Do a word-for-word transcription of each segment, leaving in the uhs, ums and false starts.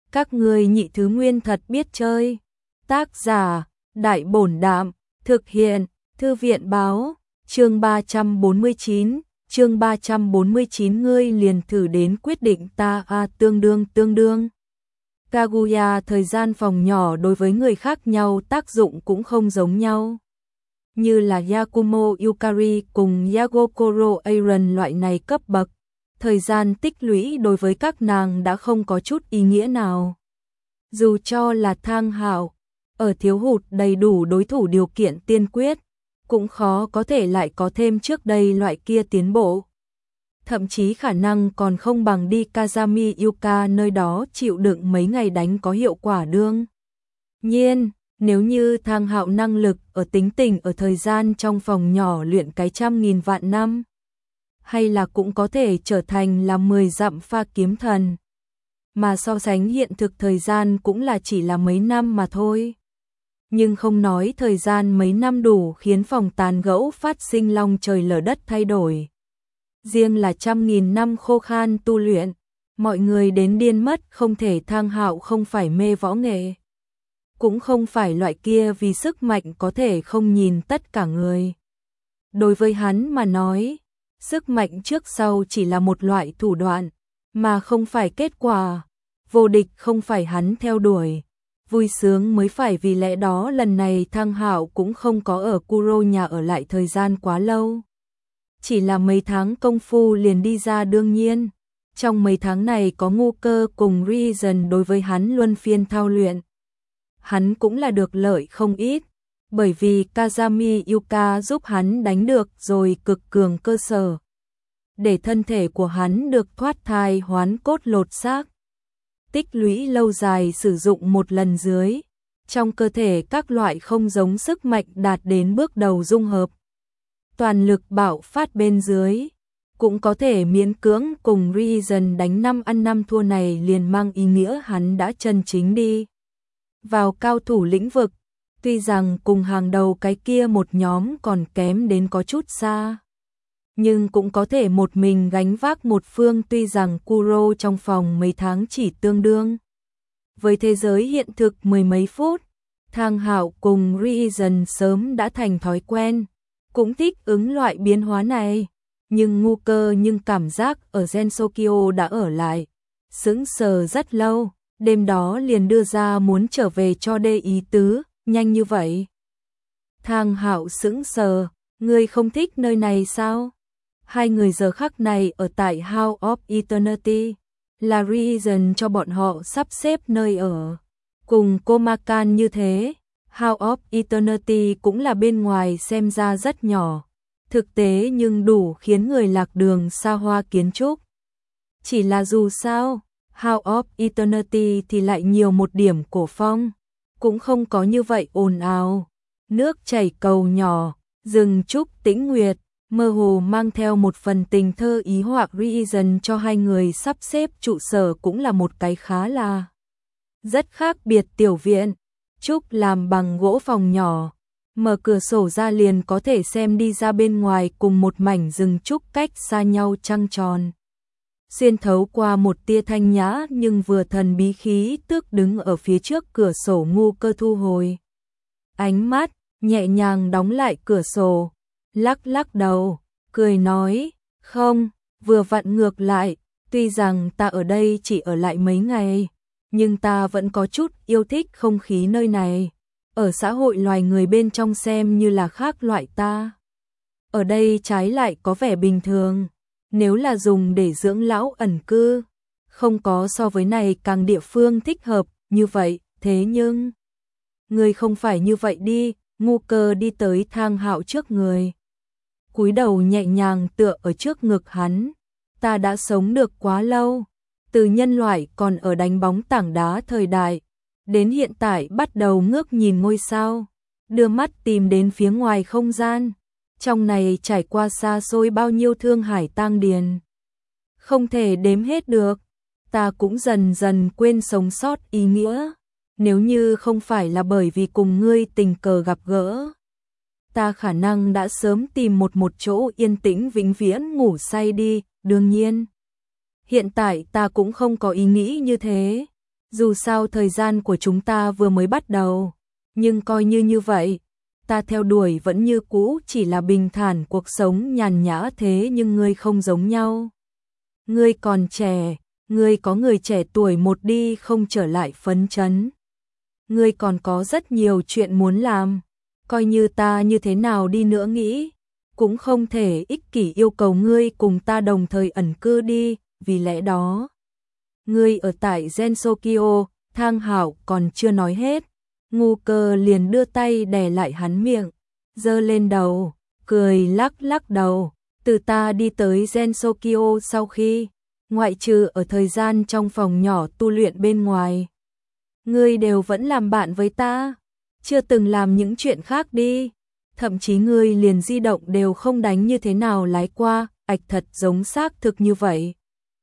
Các ngươi nhị thứ nguyên thật biết chơi. Tác giả, Đại Bổn Đạm, thực hiện, Thư viện Báo, chương ba trăm bốn mươi chín, chương ba trăm bốn mươi chín ngươi liền thử đến quyết định ta a à, tương đương tương đương. Kaguya thời gian phòng nhỏ đối với người khác nhau tác dụng cũng không giống nhau. Như là Yakumo Yukari cùng Yagokoro Aaron loại này cấp bậc, thời gian tích lũy đối với các nàng đã không có chút ý nghĩa nào. Dù cho là Thang Hạo, ở thiếu hụt đầy đủ đối thủ điều kiện tiên quyết, cũng khó có thể lại có thêm trước đây loại kia tiến bộ. Thậm chí khả năng còn không bằng đi Kazami Yuka nơi đó chịu đựng mấy ngày đánh có hiệu quả đương. Nhiên, nếu như Thang Hạo năng lực ở tính tình ở thời gian trong phòng nhỏ luyện cái trăm nghìn vạn năm, hay là cũng có thể trở thành là mười dặm pha kiếm thần. Mà so sánh hiện thực thời gian cũng là chỉ là mấy năm mà thôi. Nhưng không nói thời gian mấy năm đủ khiến phòng tàn gẫu phát sinh long trời lở đất thay đổi. Riêng là trăm nghìn năm khô khan tu luyện, mọi người đến điên mất. Không thể Thang Hạo không phải mê võ nghệ, cũng không phải loại kia vì sức mạnh có thể không nhìn tất cả người. Đối với hắn mà nói, sức mạnh trước sau chỉ là một loại thủ đoạn, mà không phải kết quả. Vô địch không phải hắn theo đuổi, vui sướng mới phải. Vì lẽ đó lần này Thang Hạo cũng không có ở Kuro nhà ở lại thời gian quá lâu. Chỉ là mấy tháng công phu liền đi ra. Đương nhiên, trong mấy tháng này có Ngu Cơ cùng Reason đối với hắn luân phiên thao luyện. Hắn cũng là được lợi không ít, bởi vì Kazami Yuka giúp hắn đánh được rồi cực cường cơ sở, để thân thể của hắn được thoát thai hoán cốt lột xác. Tích lũy lâu dài sử dụng một lần dưới, trong cơ thể các loại không giống sức mạnh đạt đến bước đầu dung hợp. Toàn lực bạo phát bên dưới, cũng có thể miễn cưỡng cùng Reason đánh năm ăn năm thua. Này liền mang ý nghĩa hắn đã chân chính đi vào cao thủ lĩnh vực, tuy rằng cùng hàng đầu cái kia một nhóm còn kém đến có chút xa, nhưng cũng có thể một mình gánh vác một phương. Tuy rằng Kuro trong phòng mấy tháng chỉ tương đương với thế giới hiện thực mười mấy phút, Thang Hạo cùng Reason sớm đã thành thói quen, cũng thích ứng loại biến hóa này. Nhưng Ngu Cơ nhưng cảm giác ở Gensokyo đã ở lại, sững sờ rất lâu, đêm đó liền đưa ra muốn trở về cho đê ý tứ. Nhanh như vậy? Thang Hạo sững sờ, ngươi không thích nơi này sao? Hai người giờ khắc này ở tại House of Eternity, là Reason cho bọn họ sắp xếp nơi ở. Cùng Komakan như thế, House of Eternity cũng là bên ngoài xem ra rất nhỏ, thực tế nhưng đủ khiến người lạc đường xa hoa kiến trúc. Chỉ là dù sao, House of Eternity thì lại nhiều một điểm cổ phong, cũng không có như vậy ồn ào. Nước chảy cầu nhỏ, rừng trúc tĩnh nguyệt, mơ hồ mang theo một phần tình thơ ý hoặc. Reason cho hai người sắp xếp trụ sở cũng là một cái khá là rất khác biệt tiểu viện, trúc làm bằng gỗ phòng nhỏ, mở cửa sổ ra liền có thể xem đi ra bên ngoài cùng một mảnh rừng trúc cách xa nhau trăng tròn. Xuyên thấu qua một tia thanh nhã nhưng vừa thần bí khí tức đứng ở phía trước cửa sổ. Ngu Cơ thu hồi ánh mắt, nhẹ nhàng đóng lại cửa sổ, lắc lắc đầu, cười nói, không, vừa vặn ngược lại, tuy rằng ta ở đây chỉ ở lại mấy ngày, nhưng ta vẫn có chút yêu thích không khí nơi này. Ở xã hội loài người bên trong xem như là khác loại ta. Ở đây trái lại có vẻ bình thường. Nếu là dùng để dưỡng lão ẩn cư, không có so với này càng địa phương thích hợp như vậy. Thế nhưng, người không phải như vậy đi. Ngu Cơ đi tới Thang Hạo trước người, cúi đầu nhẹ nhàng tựa ở trước ngực hắn. Ta đã sống được quá lâu, từ nhân loại còn ở đánh bóng tảng đá thời đại, đến hiện tại bắt đầu ngước nhìn ngôi sao, đưa mắt tìm đến phía ngoài không gian. Trong này trải qua xa xôi bao nhiêu thương hải tang điền, không thể đếm hết được. Ta cũng dần dần quên sống sót ý nghĩa. Nếu như không phải là bởi vì cùng ngươi tình cờ gặp gỡ, ta khả năng đã sớm tìm một một chỗ yên tĩnh vĩnh viễn ngủ say đi. Đương nhiên, hiện tại ta cũng không có ý nghĩ như thế. Dù sao thời gian của chúng ta vừa mới bắt đầu, nhưng coi như như vậy, ta theo đuổi vẫn như cũ, chỉ là bình thản cuộc sống nhàn nhã, thế nhưng ngươi không giống nhau. Ngươi còn trẻ, ngươi có người trẻ tuổi một đi không trở lại phấn chấn. Ngươi còn có rất nhiều chuyện muốn làm, coi như ta như thế nào đi nữa nghĩ, cũng không thể ích kỷ yêu cầu ngươi cùng ta đồng thời ẩn cư đi, vì lẽ đó. Ngươi ở tại Gensokyo, Thang Hạo còn chưa nói hết, Ngu Cơ liền đưa tay đè lại hắn miệng, giơ lên đầu, cười lắc lắc đầu, từ ta đi tới Gensokyo sau khi, ngoại trừ ở thời gian trong phòng nhỏ tu luyện bên ngoài, ngươi đều vẫn làm bạn với ta, chưa từng làm những chuyện khác đi, thậm chí ngươi liền di động đều không đánh, như thế nào lái qua, ạch thật giống xác thực như vậy.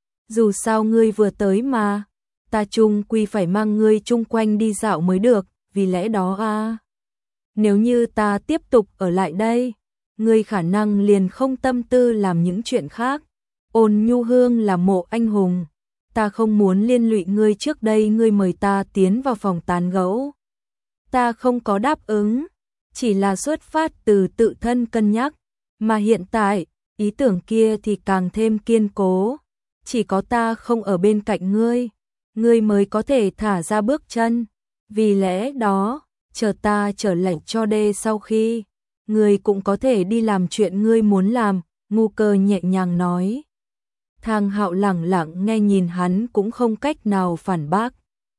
Dù sao ngươi vừa tới mà, ta chung quy phải mang ngươi chung quanh đi dạo mới được, vì lẽ đó a, nếu như ta tiếp tục ở lại đây, ngươi khả năng liền không tâm tư làm những chuyện khác. Ôn Nhu Hương là mộ anh hùng, ta không muốn liên lụy ngươi, trước đây ngươi mời ta tiến vào phòng tán gẫu, ta không có đáp ứng, chỉ là xuất phát từ tự thân cân nhắc, mà hiện tại, ý tưởng kia thì càng thêm kiên cố, chỉ có ta không ở bên cạnh ngươi, ngươi mới có thể thả ra bước chân, vì lẽ đó, chờ ta trở lại cho đê sau khi, ngươi cũng có thể đi làm chuyện ngươi muốn làm, Ngu Cơ nhẹ nhàng nói. Thang Hạo lẳng lặng nghe nhìn hắn cũng không cách nào phản bác,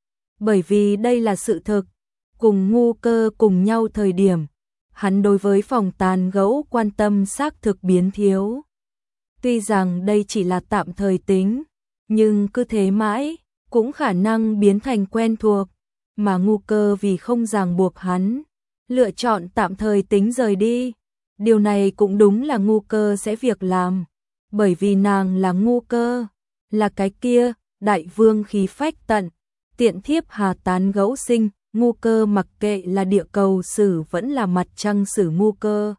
bởi vì đây là sự thực. Cùng Ngu Cơ cùng nhau thời điểm, hắn đối với phòng tán gẫu quan tâm xác thực biến thiếu. Tuy rằng đây chỉ là tạm thời tính, nhưng cứ thế mãi, cũng khả năng biến thành quen thuộc, mà Ngu Cơ vì không ràng buộc hắn, lựa chọn tạm thời tính rời đi. Điều này cũng đúng là Ngu Cơ sẽ việc làm, bởi vì nàng là Ngu Cơ, là cái kia, đại vương khí phách tận, tiện thiếp hà tán gẫu sinh. Ngu Cơ mặc kệ là địa cầu sử vẫn là mặt trăng sử, Ngu Cơ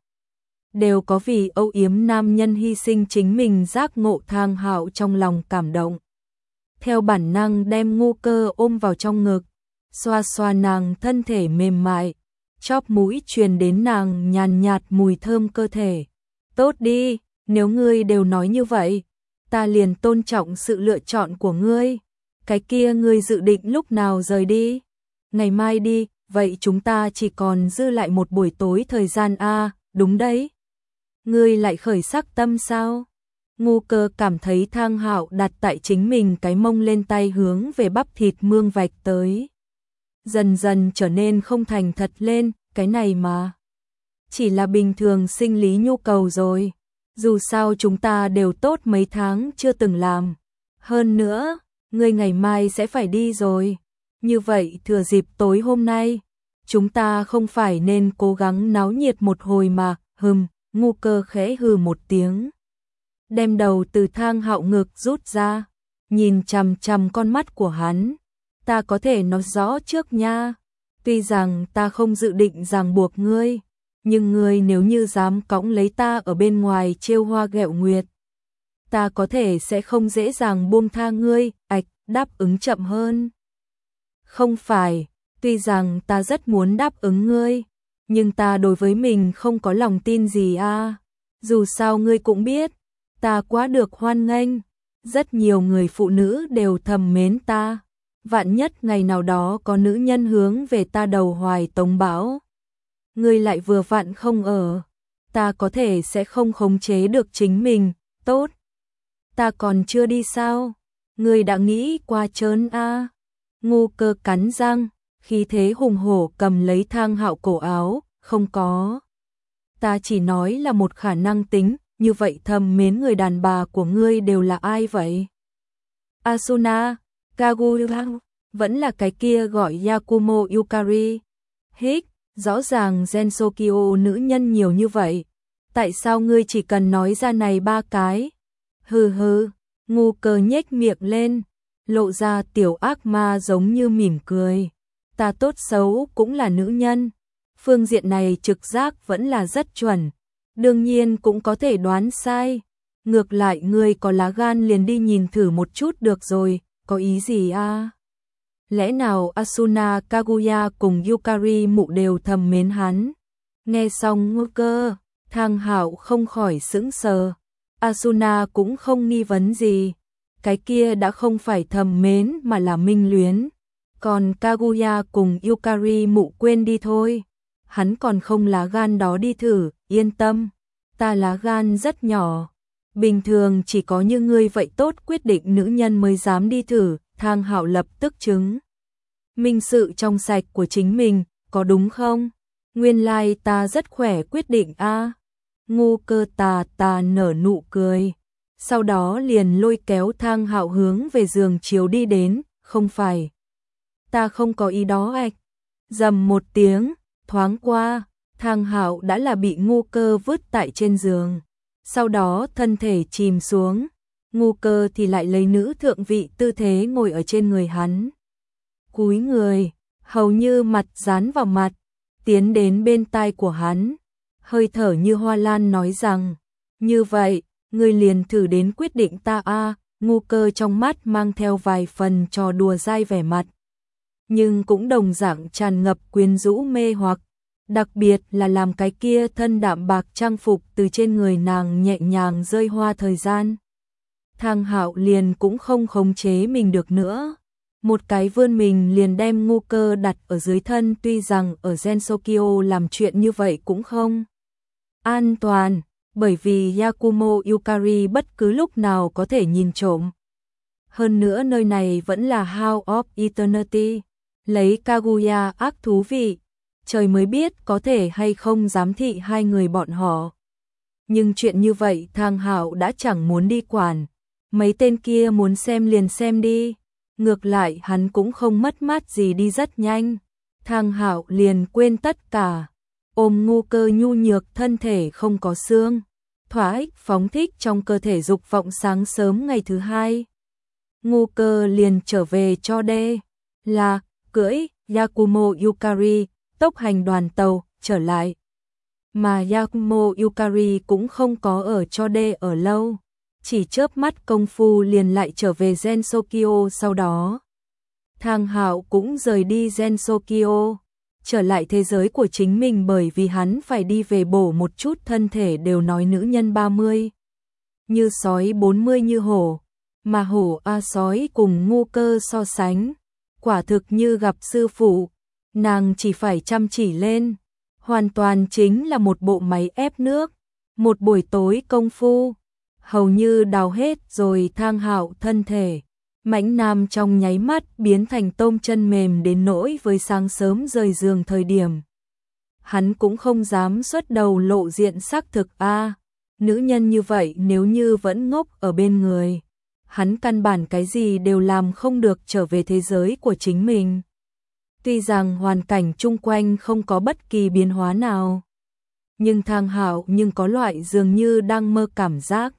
đều có vì âu yếm nam nhân hy sinh chính mình giác ngộ. Thang Hạo trong lòng cảm động, theo bản năng đem Ngu Cơ ôm vào trong ngực, xoa xoa nàng thân thể mềm mại, chóp mũi truyền đến nàng nhàn nhạt mùi thơm cơ thể. Tốt đi, nếu ngươi đều nói như vậy, ta liền tôn trọng sự lựa chọn của ngươi. Cái kia ngươi dự định lúc nào rời đi? Ngày mai đi, vậy chúng ta chỉ còn dư lại một buổi tối thời gian a, đúng đấy. Ngươi lại khởi sắc tâm sao? Ngu Cơ cảm thấy Thang Hạo đặt tại chính mình cái mông lên tay hướng về bắp thịt mương vạch tới. Dần dần trở nên không thành thật lên, cái này mà. Chỉ là bình thường sinh lý nhu cầu rồi. Dù sao chúng ta đều tốt mấy tháng chưa từng làm. Hơn nữa, ngươi ngày mai sẽ phải đi rồi. Như vậy thừa dịp tối hôm nay, chúng ta không phải nên cố gắng náo nhiệt một hồi mà, hừm, Ngu Cơ khẽ hừ một tiếng. Đem đầu từ Thang Hạo ngực rút ra, nhìn chằm chằm con mắt của hắn. Ta có thể nói rõ trước nha, tuy rằng ta không dự định ràng buộc ngươi, nhưng ngươi nếu như dám cõng lấy ta ở bên ngoài trêu hoa ghẹo nguyệt, ta có thể sẽ không dễ dàng buông tha ngươi. Ạch, đáp ứng chậm hơn. Không phải, tuy rằng ta rất muốn đáp ứng ngươi, nhưng ta đối với mình không có lòng tin gì a. Dù sao ngươi cũng biết, ta quá được hoan nghênh, rất nhiều người phụ nữ đều thầm mến ta. Vạn nhất ngày nào đó có nữ nhân hướng về ta đầu hoài tống bão, ngươi lại vừa vặn không ở, ta có thể sẽ không khống chế được chính mình. Tốt, ta còn chưa đi sao? Ngươi đã nghĩ qua trớn a? Ngu Cơ cắn răng, khí thế hùng hổ cầm lấy Thang Hạo cổ áo. Không có, ta chỉ nói là một khả năng tính. Như vậy thầm mến người đàn bà của ngươi đều là ai vậy? Asuna, Kagura, vẫn là cái kia gọi Yakumo Yukari. Hích, rõ ràng Gensokyo nữ nhân nhiều như vậy, tại sao ngươi chỉ cần nói ra này ba cái? Hừ hừ, Ngu Cơ nhếch miệng lên, lộ ra tiểu ác ma giống như mỉm cười. Ta tốt xấu cũng là nữ nhân, phương diện này trực giác vẫn là rất chuẩn, đương nhiên cũng có thể đoán sai. Ngược lại ngươi có lá gan liền đi nhìn thử một chút được rồi, có ý gì a? Lẽ nào Asuna Kaguya cùng Yukari mụ đều thầm mến hắn? Nghe xong ngư cơ, Thang Hạo không khỏi sững sờ. Asuna cũng không nghi vấn gì. Cái kia đã không phải thầm mến mà là minh luyến. Còn Kaguya cùng Yukari mụ quên đi thôi. Hắn còn không lá gan đó đi thử, yên tâm. Ta lá gan rất nhỏ. Bình thường chỉ có như ngươi vậy tốt quyết định nữ nhân mới dám đi thử. Thang Hạo lập tức chứng minh sự trong sạch của chính mình, có đúng không? Nguyên lai like ta rất khỏe quyết định a. À. Ngu cơ tà tà nở nụ cười. Sau đó liền lôi kéo Thang Hạo hướng về giường chiếu đi đến, không phải. Ta không có ý đó ạch. Dầm một tiếng, thoáng qua, Thang Hạo đã là bị ngu cơ vứt tại trên giường. Sau đó thân thể chìm xuống, ngu cơ thì lại lấy nữ thượng vị tư thế ngồi ở trên người hắn. Cúi người, hầu như mặt dán vào mặt, tiến đến bên tai của hắn, hơi thở như hoa lan nói rằng, như vậy, ngươi liền thử đến quyết định ta a. À, ngu cơ trong mắt mang theo vài phần trò đùa dai vẻ mặt. Nhưng cũng đồng dạng tràn ngập quyến rũ mê hoặc, đặc biệt là làm cái kia thân đạm bạc trang phục từ trên người nàng nhẹ nhàng rơi hoa thời gian. Thang Hạo liền cũng không khống chế mình được nữa. Một cái vươn mình liền đem ngu cơ đặt ở dưới thân, tuy rằng ở Gensokyo làm chuyện như vậy cũng không an toàn, bởi vì Yakumo Yukari bất cứ lúc nào có thể nhìn trộm. Hơn nữa nơi này vẫn là House of Eternity, lấy Kaguya ác thú vị, trời mới biết có thể hay không giám thị hai người bọn họ. Nhưng chuyện như vậy Thang Hạo đã chẳng muốn đi quản, mấy tên kia muốn xem liền xem đi. Ngược lại hắn cũng không mất mát gì đi rất nhanh. Thang Hạo liền quên tất cả, ôm ngu cơ nhu nhược thân thể không có xương, thỏa ích phóng thích trong cơ thể dục vọng. Sáng sớm ngày thứ hai, ngu cơ liền trở về cho đê, là cưỡi Yakumo Yukari, tốc hành đoàn tàu trở lại. Mà Yakumo Yukari cũng không có ở cho đê ở lâu. Chỉ chớp mắt công phu liền lại trở về Gensokyo. Sau đó Thang Hạo cũng rời đi Gensokyo, trở lại thế giới của chính mình, bởi vì hắn phải đi về bổ một chút thân thể. Đều nói nữ nhân ba mươi như sói, bốn mươi như hổ, mà hổ a sói cùng ngu cơ so sánh, quả thực như gặp sư phụ. Nàng chỉ phải chăm chỉ lên, hoàn toàn chính là một bộ máy ép nước. Một buổi tối công phu hầu như đào hết rồi. Thang Hạo thân thể mãnh nam trong nháy mắt biến thành tôm chân mềm đến nỗi với sáng sớm rời giường thời điểm, hắn cũng không dám xuất đầu lộ diện xác thực a. À, nữ nhân như vậy nếu như vẫn ngốc ở bên người, hắn căn bản cái gì đều làm không được trở về thế giới của chính mình. Tuy rằng hoàn cảnh chung quanh không có bất kỳ biến hóa nào, nhưng Thang Hạo nhưng có loại dường như đang mơ cảm giác.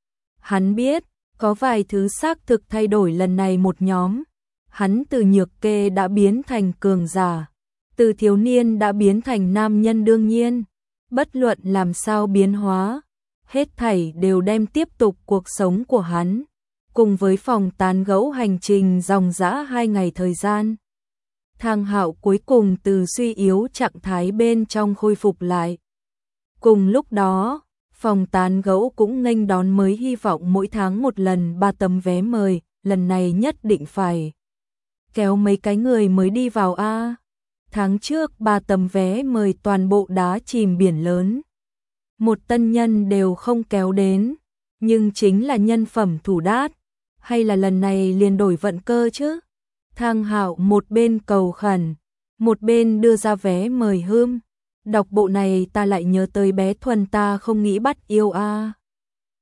Hắn biết, có vài thứ xác thực thay đổi lần này một nhóm. Hắn từ nhược kê đã biến thành cường giả, từ thiếu niên đã biến thành nam nhân. Đương nhiên, bất luận làm sao biến hóa, hết thảy đều đem tiếp tục cuộc sống của hắn. Cùng với phòng tán gẫu hành trình dòng dã hai ngày thời gian, Thang Hạo cuối cùng từ suy yếu trạng thái bên trong khôi phục lại. Cùng lúc đó, phòng tán gẫu cũng nghênh đón mới hy vọng mỗi tháng một lần ba tấm vé mời, lần này nhất định phải kéo mấy cái người mới đi vào a. Tháng trước ba tấm vé mời toàn bộ đá chìm biển lớn, một tân nhân đều không kéo đến, nhưng chính là nhân phẩm thủ đát, hay là lần này liền đổi vận cơ chứ? Thang Hạo một bên cầu khẩn, một bên đưa ra vé mời. Hưm, đọc bộ này ta lại nhớ tới bé Thuần, ta không nghĩ bắt yêu a.